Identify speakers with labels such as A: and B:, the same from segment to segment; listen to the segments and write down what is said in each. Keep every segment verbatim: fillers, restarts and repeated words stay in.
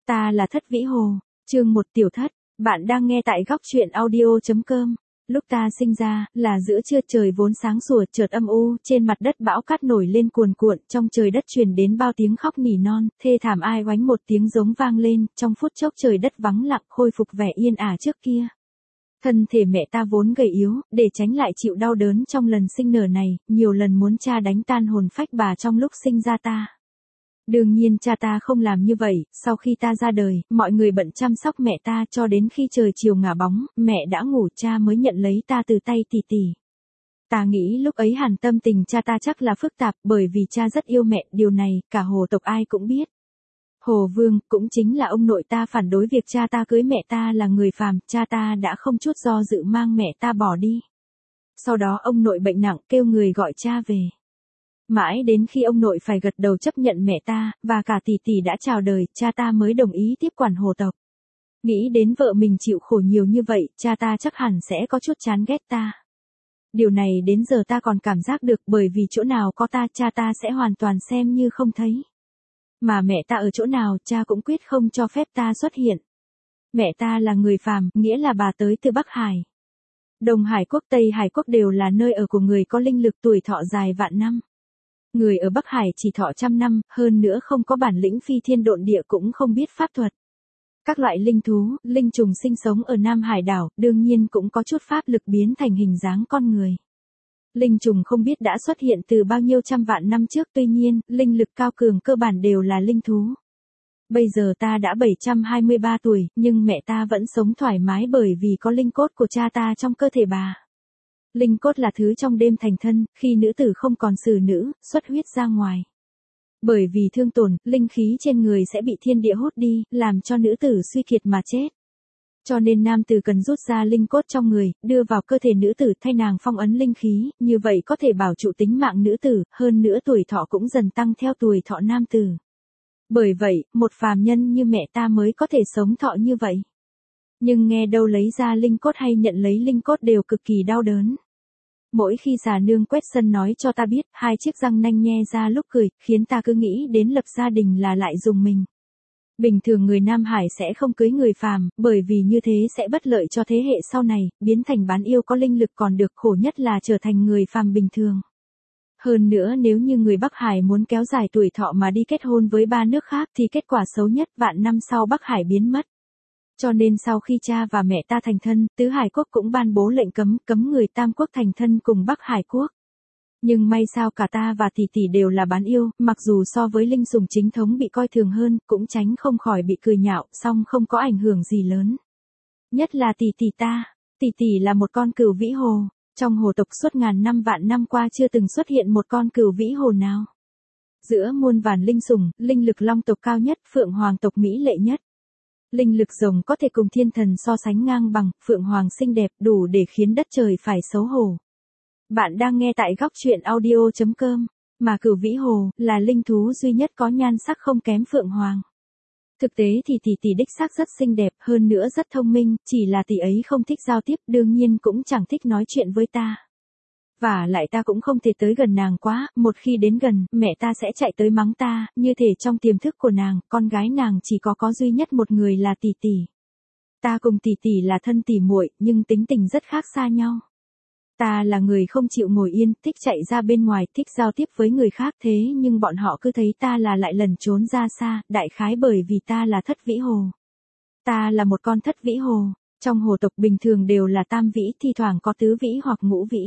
A: Ta là Thất Vĩ Hồ, chương một tiểu thất, bạn đang nghe tại góc truyện audio.com. Lúc ta sinh ra, là giữa trưa, trời vốn sáng sủa chợt âm u, trên mặt đất bão cát nổi lên cuồn cuộn, trong trời đất truyền đến bao tiếng khóc nỉ non, thê thảm ai oánh một tiếng giống vang lên, trong phút chốc trời đất vắng lặng khôi phục vẻ yên ả trước kia. Thân thể mẹ ta vốn gầy yếu, để tránh lại chịu đau đớn trong lần sinh nở này, nhiều lần muốn cha đánh tan hồn phách bà trong lúc sinh ra ta. Đương nhiên cha ta không làm như vậy, sau khi ta ra đời, mọi người bận chăm sóc mẹ ta cho đến khi trời chiều ngả bóng, mẹ đã ngủ cha mới nhận lấy ta từ tay tỷ tỷ. Ta nghĩ lúc ấy hẳn tâm tình cha ta chắc là phức tạp, bởi vì cha rất yêu mẹ, điều này, cả Hồ tộc ai cũng biết. Hồ Vương, cũng chính là ông nội ta phản đối việc cha ta cưới mẹ ta là người phàm, cha ta đã không chút do dự mang mẹ ta bỏ đi. Sau đó ông nội bệnh nặng kêu người gọi cha về. Mãi đến khi ông nội phải gật đầu chấp nhận mẹ ta, và cả tỷ tỷ đã chào đời, cha ta mới đồng ý tiếp quản Hồ tộc. Nghĩ đến vợ mình chịu khổ nhiều như vậy, cha ta chắc hẳn sẽ có chút chán ghét ta. Điều này đến giờ ta còn cảm giác được, bởi vì chỗ nào có ta, cha ta sẽ hoàn toàn xem như không thấy. Mà mẹ ta ở chỗ nào, cha cũng quyết không cho phép ta xuất hiện. Mẹ ta là người phàm, nghĩa là bà tới từ Bắc Hải. Đông Hải quốc, Tây Hải quốc đều là nơi ở của người có linh lực tuổi thọ dài vạn năm. Người ở Bắc Hải chỉ thọ trăm năm, hơn nữa không có bản lĩnh phi thiên độn địa cũng không biết pháp thuật. Các loại linh thú, linh trùng sinh sống ở Nam Hải đảo, đương nhiên cũng có chút pháp lực biến thành hình dáng con người. Linh trùng không biết đã xuất hiện từ bao nhiêu trăm vạn năm trước, tuy nhiên, linh lực cao cường cơ bản đều là linh thú. Bây giờ ta đã bảy trăm hai mươi ba tuổi, nhưng mẹ ta vẫn sống thoải mái bởi vì có linh cốt của cha ta trong cơ thể bà. Linh cốt là thứ trong đêm thành thân, khi nữ tử không còn xử nữ, xuất huyết ra ngoài. Bởi vì thương tổn, linh khí trên người sẽ bị thiên địa hút đi, làm cho nữ tử suy kiệt mà chết. Cho nên nam tử cần rút ra linh cốt trong người, đưa vào cơ thể nữ tử thay nàng phong ấn linh khí, như vậy có thể bảo trụ tính mạng nữ tử, hơn nữa tuổi thọ cũng dần tăng theo tuổi thọ nam tử. Bởi vậy, một phàm nhân như mẹ ta mới có thể sống thọ như vậy. Nhưng nghe đâu lấy ra linh cốt hay nhận lấy linh cốt đều cực kỳ đau đớn. Mỗi khi già nương quét sân nói cho ta biết, hai chiếc răng nanh nhe ra lúc cười, khiến ta cứ nghĩ đến lập gia đình là lại dùng mình. Bình thường người Nam Hải sẽ không cưới người phàm, bởi vì như thế sẽ bất lợi cho thế hệ sau này, biến thành bán yêu có linh lực còn được, khổ nhất là trở thành người phàm bình thường. Hơn nữa nếu như người Bắc Hải muốn kéo dài tuổi thọ mà đi kết hôn với ba nước khác thì kết quả xấu nhất vạn năm sau Bắc Hải biến mất. Cho nên sau khi cha và mẹ ta thành thân, Tứ Hải quốc cũng ban bố lệnh cấm, cấm người Tam quốc thành thân cùng Bắc Hải quốc. Nhưng may sao cả ta và tỷ tỷ đều là bán yêu, mặc dù so với linh sủng chính thống bị coi thường hơn, cũng tránh không khỏi bị cười nhạo, song không có ảnh hưởng gì lớn. Nhất là tỷ tỷ ta, tỷ tỷ là một con cừu vĩ hồ, trong hồ tộc suốt ngàn năm vạn năm qua chưa từng xuất hiện một con cừu vĩ hồ nào. Giữa muôn vàn linh sủng, linh lực long tộc cao nhất, Phượng Hoàng tộc mỹ lệ nhất. Linh lực rồng có thể cùng thiên thần so sánh ngang bằng, Phượng Hoàng xinh đẹp đủ để khiến đất trời phải xấu hổ. Bạn đang nghe tại góc truyện audio.com, mà cửu vĩ hồ là linh thú duy nhất có nhan sắc không kém Phượng Hoàng. Thực tế thì tỷ tỷ đích xác rất xinh đẹp, hơn nữa rất thông minh, chỉ là tỷ ấy không thích giao tiếp, đương nhiên cũng chẳng thích nói chuyện với ta. Và lại ta cũng không thể tới gần nàng quá, một khi đến gần, mẹ ta sẽ chạy tới mắng ta, như thể trong tiềm thức của nàng, con gái nàng chỉ có có duy nhất một người là tỷ tỷ. Ta cùng tỷ tỷ là thân tỷ muội, nhưng tính tình rất khác xa nhau. Ta là người không chịu ngồi yên, thích chạy ra bên ngoài, thích giao tiếp với người khác, thế nhưng bọn họ cứ thấy ta là lại lần trốn ra xa, đại khái bởi vì ta là Thất Vĩ Hồ. Ta là một con Thất Vĩ Hồ, trong hồ tộc bình thường đều là tam vĩ, thi thoảng có tứ vĩ hoặc ngũ vĩ.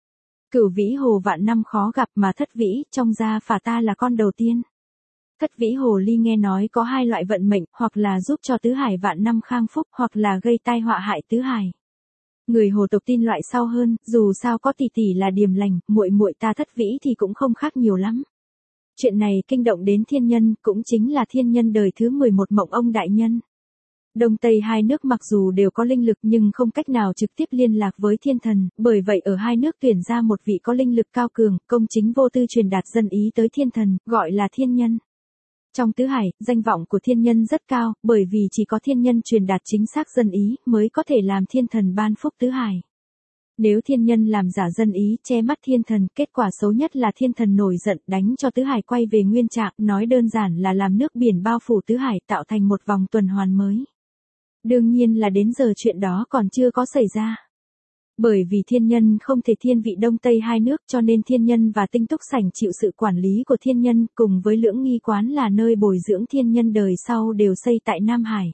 A: Cửu vĩ hồ vạn năm khó gặp mà Thất Vĩ, trong gia phả ta là con đầu tiên. Thất Vĩ hồ ly nghe nói có hai loại vận mệnh, hoặc là giúp cho tứ hải vạn năm khang phúc, hoặc là gây tai họa hại tứ hải. Người hồ tộc tin loại sau hơn, dù sao có tỷ tỷ là điềm lành, muội muội ta Thất Vĩ thì cũng không khác nhiều lắm. Chuyện này kinh động đến thiên nhân, cũng chính là thiên nhân đời thứ mười một Mộng Ông đại nhân. Đông Tây hai nước mặc dù đều có linh lực nhưng không cách nào trực tiếp liên lạc với thiên thần, bởi vậy ở hai nước tuyển ra một vị có linh lực cao cường, công chính vô tư truyền đạt dân ý tới thiên thần, gọi là thiên nhân. Trong tứ hải, danh vọng của thiên nhân rất cao, bởi vì chỉ có thiên nhân truyền đạt chính xác dân ý mới có thể làm thiên thần ban phúc tứ hải. Nếu thiên nhân làm giả dân ý che mắt thiên thần, kết quả xấu nhất là thiên thần nổi giận đánh cho tứ hải quay về nguyên trạng, nói đơn giản là làm nước biển bao phủ tứ hải tạo thành một vòng tuần hoàn mới. Đương nhiên là đến giờ chuyện đó còn chưa có xảy ra. Bởi vì thiên nhân không thể thiên vị đông tây hai nước cho nên thiên nhân và tinh túc sảnh chịu sự quản lý của thiên nhân cùng với lưỡng nghi quán là nơi bồi dưỡng thiên nhân đời sau đều xây tại Nam Hải.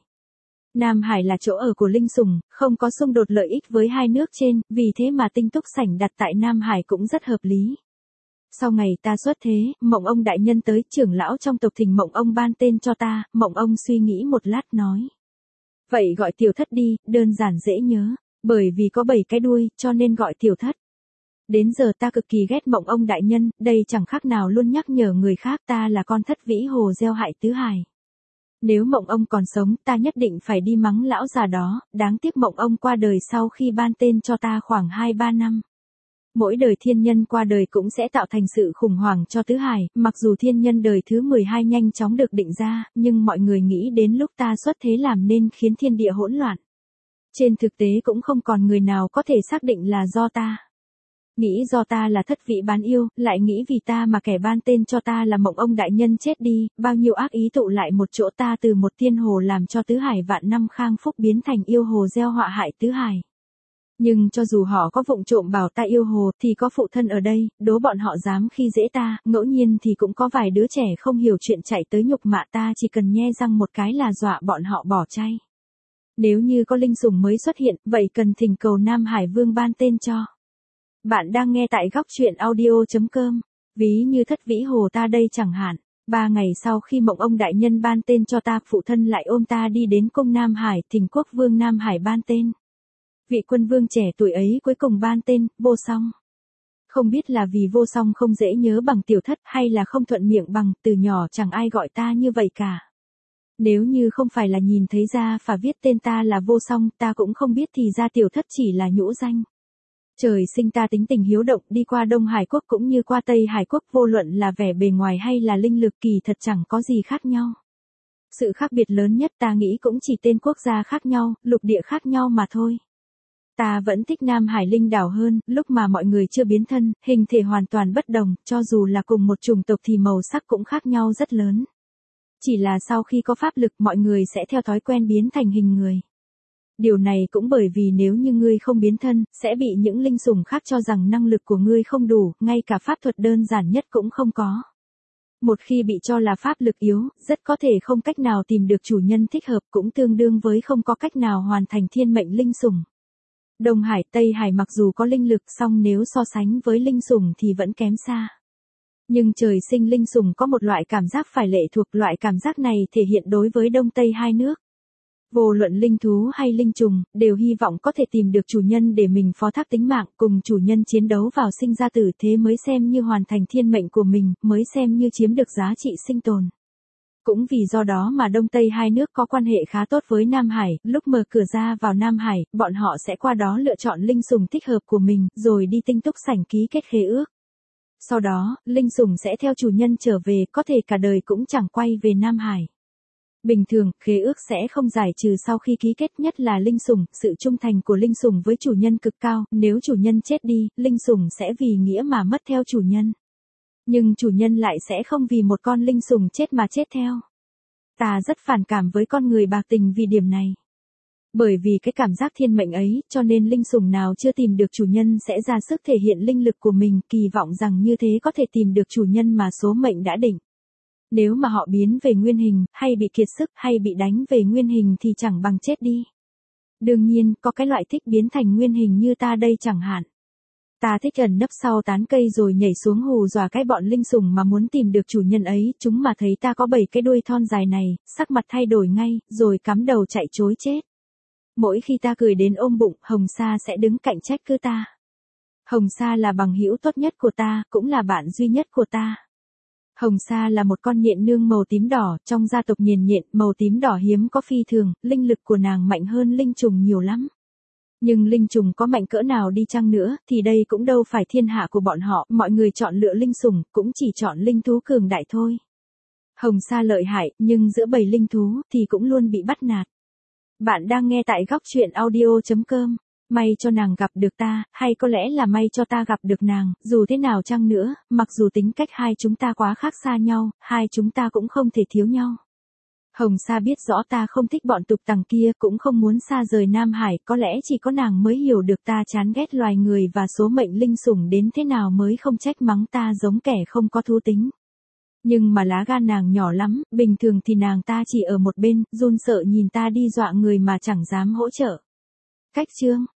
A: Nam Hải là chỗ ở của linh sủng, không có xung đột lợi ích với hai nước trên, vì thế mà tinh túc sảnh đặt tại Nam Hải cũng rất hợp lý. Sau ngày ta xuất thế, Mộng ông đại nhân tới, trưởng lão trong tộc Thình Mộng ông ban tên cho ta, Mộng ông suy nghĩ một lát nói. Vậy gọi tiểu thất đi, đơn giản dễ nhớ, bởi vì có bảy cái đuôi, cho nên gọi tiểu thất. Đến giờ ta cực kỳ ghét Mộng ông đại nhân, đây chẳng khác nào luôn nhắc nhở người khác ta là con thất vĩ hồ gieo hại tứ hải. Nếu Mộng ông còn sống, ta nhất định phải đi mắng lão già đó, đáng tiếc Mộng ông qua đời sau khi ban tên cho ta khoảng hai ba năm. Mỗi đời thiên nhân qua đời cũng sẽ tạo thành sự khủng hoảng cho tứ hải, mặc dù thiên nhân đời thứ mười hai nhanh chóng được định ra, nhưng mọi người nghĩ đến lúc ta xuất thế làm nên khiến thiên địa hỗn loạn. Trên thực tế cũng không còn người nào có thể xác định là do ta. Nghĩ do ta là thất vị bán yêu, lại nghĩ vì ta mà kẻ ban tên cho ta là Mộng ông đại nhân chết đi, bao nhiêu ác ý tụ lại một chỗ ta từ một tiên hồ làm cho tứ hải vạn năm khang phúc biến thành yêu hồ gieo họa hại tứ hải. Nhưng cho dù họ có vụng trộm bảo ta yêu hồ thì có phụ thân ở đây, đố bọn họ dám khi dễ ta, ngẫu nhiên thì cũng có vài đứa trẻ không hiểu chuyện chạy tới nhục mạ ta chỉ cần nhe răng một cái là dọa bọn họ bỏ chay. Nếu như có linh sủng mới xuất hiện, vậy cần thỉnh cầu Nam Hải Vương ban tên cho. Bạn đang nghe tại góc truyện audio chấm com, ví như thất vĩ hồ ta đây chẳng hạn. Ba ngày sau khi Mộng ông đại nhân ban tên cho ta, phụ thân lại ôm ta đi đến cung Nam Hải, thỉnh quốc vương Nam Hải ban tên. Vị quân vương trẻ tuổi ấy cuối cùng ban tên, Vô Song. Không biết là vì Vô Song không dễ nhớ bằng tiểu thất hay là không thuận miệng bằng, từ nhỏ chẳng ai gọi ta như vậy cả. Nếu như không phải là nhìn thấy ra và viết tên ta là Vô Song, ta cũng không biết thì ra tiểu thất chỉ là nhũ danh. Trời sinh ta tính tình hiếu động, đi qua Đông Hải Quốc cũng như qua Tây Hải Quốc, vô luận là vẻ bề ngoài hay là linh lực kỳ thật chẳng có gì khác nhau. Sự khác biệt lớn nhất ta nghĩ cũng chỉ tên quốc gia khác nhau, lục địa khác nhau mà thôi. Ta vẫn thích Nam Hải Linh đảo hơn, lúc mà mọi người chưa biến thân, hình thể hoàn toàn bất đồng, cho dù là cùng một chủng tộc thì màu sắc cũng khác nhau rất lớn. Chỉ là sau khi có pháp lực mọi người sẽ theo thói quen biến thành hình người. Điều này cũng bởi vì nếu như ngươi không biến thân, sẽ bị những linh sủng khác cho rằng năng lực của ngươi không đủ, ngay cả pháp thuật đơn giản nhất cũng không có. Một khi bị cho là pháp lực yếu, rất có thể không cách nào tìm được chủ nhân thích hợp, cũng tương đương với không có cách nào hoàn thành thiên mệnh linh sủng. Đông Hải, Tây Hải mặc dù có linh lực, song nếu so sánh với linh sủng thì vẫn kém xa. Nhưng trời sinh linh sủng có một loại cảm giác phải lệ thuộc, loại cảm giác này thể hiện đối với Đông Tây hai nước. Vô luận linh thú hay linh trùng, đều hy vọng có thể tìm được chủ nhân để mình phó thác tính mạng, cùng chủ nhân chiến đấu vào sinh ra tử, thế mới xem như hoàn thành thiên mệnh của mình, mới xem như chiếm được giá trị sinh tồn. Cũng vì do đó mà Đông Tây hai nước có quan hệ khá tốt với Nam Hải, lúc mở cửa ra vào Nam Hải, bọn họ sẽ qua đó lựa chọn linh sủng thích hợp của mình, rồi đi tinh túc sảnh ký kết khế ước. Sau đó, linh sủng sẽ theo chủ nhân trở về, có thể cả đời cũng chẳng quay về Nam Hải. Bình thường, khế ước sẽ không giải trừ sau khi ký kết, nhất là linh sủng, sự trung thành của linh sủng với chủ nhân cực cao, nếu chủ nhân chết đi, linh sủng sẽ vì nghĩa mà mất theo chủ nhân. Nhưng chủ nhân lại sẽ không vì một con linh sủng chết mà chết theo. Ta rất phản cảm với con người bạc tình vì điểm này. Bởi vì cái cảm giác thiên mệnh ấy, cho nên linh sủng nào chưa tìm được chủ nhân sẽ ra sức thể hiện linh lực của mình, kỳ vọng rằng như thế có thể tìm được chủ nhân mà số mệnh đã định. Nếu mà họ biến về nguyên hình, hay bị kiệt sức, hay bị đánh về nguyên hình thì chẳng bằng chết đi. Đương nhiên, có cái loại thích biến thành nguyên hình như ta đây chẳng hạn. Ta thích ẩn nấp sau tán cây rồi nhảy xuống hù dọa cái bọn linh sủng mà muốn tìm được chủ nhân ấy, chúng mà thấy ta có bảy cái đuôi thon dài này, sắc mặt thay đổi ngay, rồi cắm đầu chạy trối chết. Mỗi khi ta cười đến ôm bụng, Hồng Sa sẽ đứng cạnh trách cứ ta. Hồng Sa là bằng hữu tốt nhất của ta, cũng là bạn duy nhất của ta. Hồng Sa là một con nhện nương màu tím đỏ, trong gia tộc nhện nhện, màu tím đỏ hiếm có phi thường, linh lực của nàng mạnh hơn linh trùng nhiều lắm. Nhưng linh trùng có mạnh cỡ nào đi chăng nữa, thì đây cũng đâu phải thiên hạ của bọn họ, mọi người chọn lựa linh sủng, cũng chỉ chọn linh thú cường đại thôi. Hồng Sa lợi hại, nhưng giữa bầy linh thú, thì cũng luôn bị bắt nạt. Bạn đang nghe tại góc truyện audio chấm com. May cho nàng gặp được ta, hay có lẽ là may cho ta gặp được nàng, dù thế nào chăng nữa, mặc dù tính cách hai chúng ta quá khác xa nhau, hai chúng ta cũng không thể thiếu nhau. Hồng Sa biết rõ ta không thích bọn tục tằng kia, cũng không muốn xa rời Nam Hải, có lẽ chỉ có nàng mới hiểu được ta chán ghét loài người và số mệnh linh sủng đến thế nào mới không trách mắng ta giống kẻ không có thú tính. Nhưng mà lá gan nàng nhỏ lắm, bình thường thì nàng ta chỉ ở một bên, run sợ nhìn ta đi dọa người mà chẳng dám hỗ trợ. Cách chương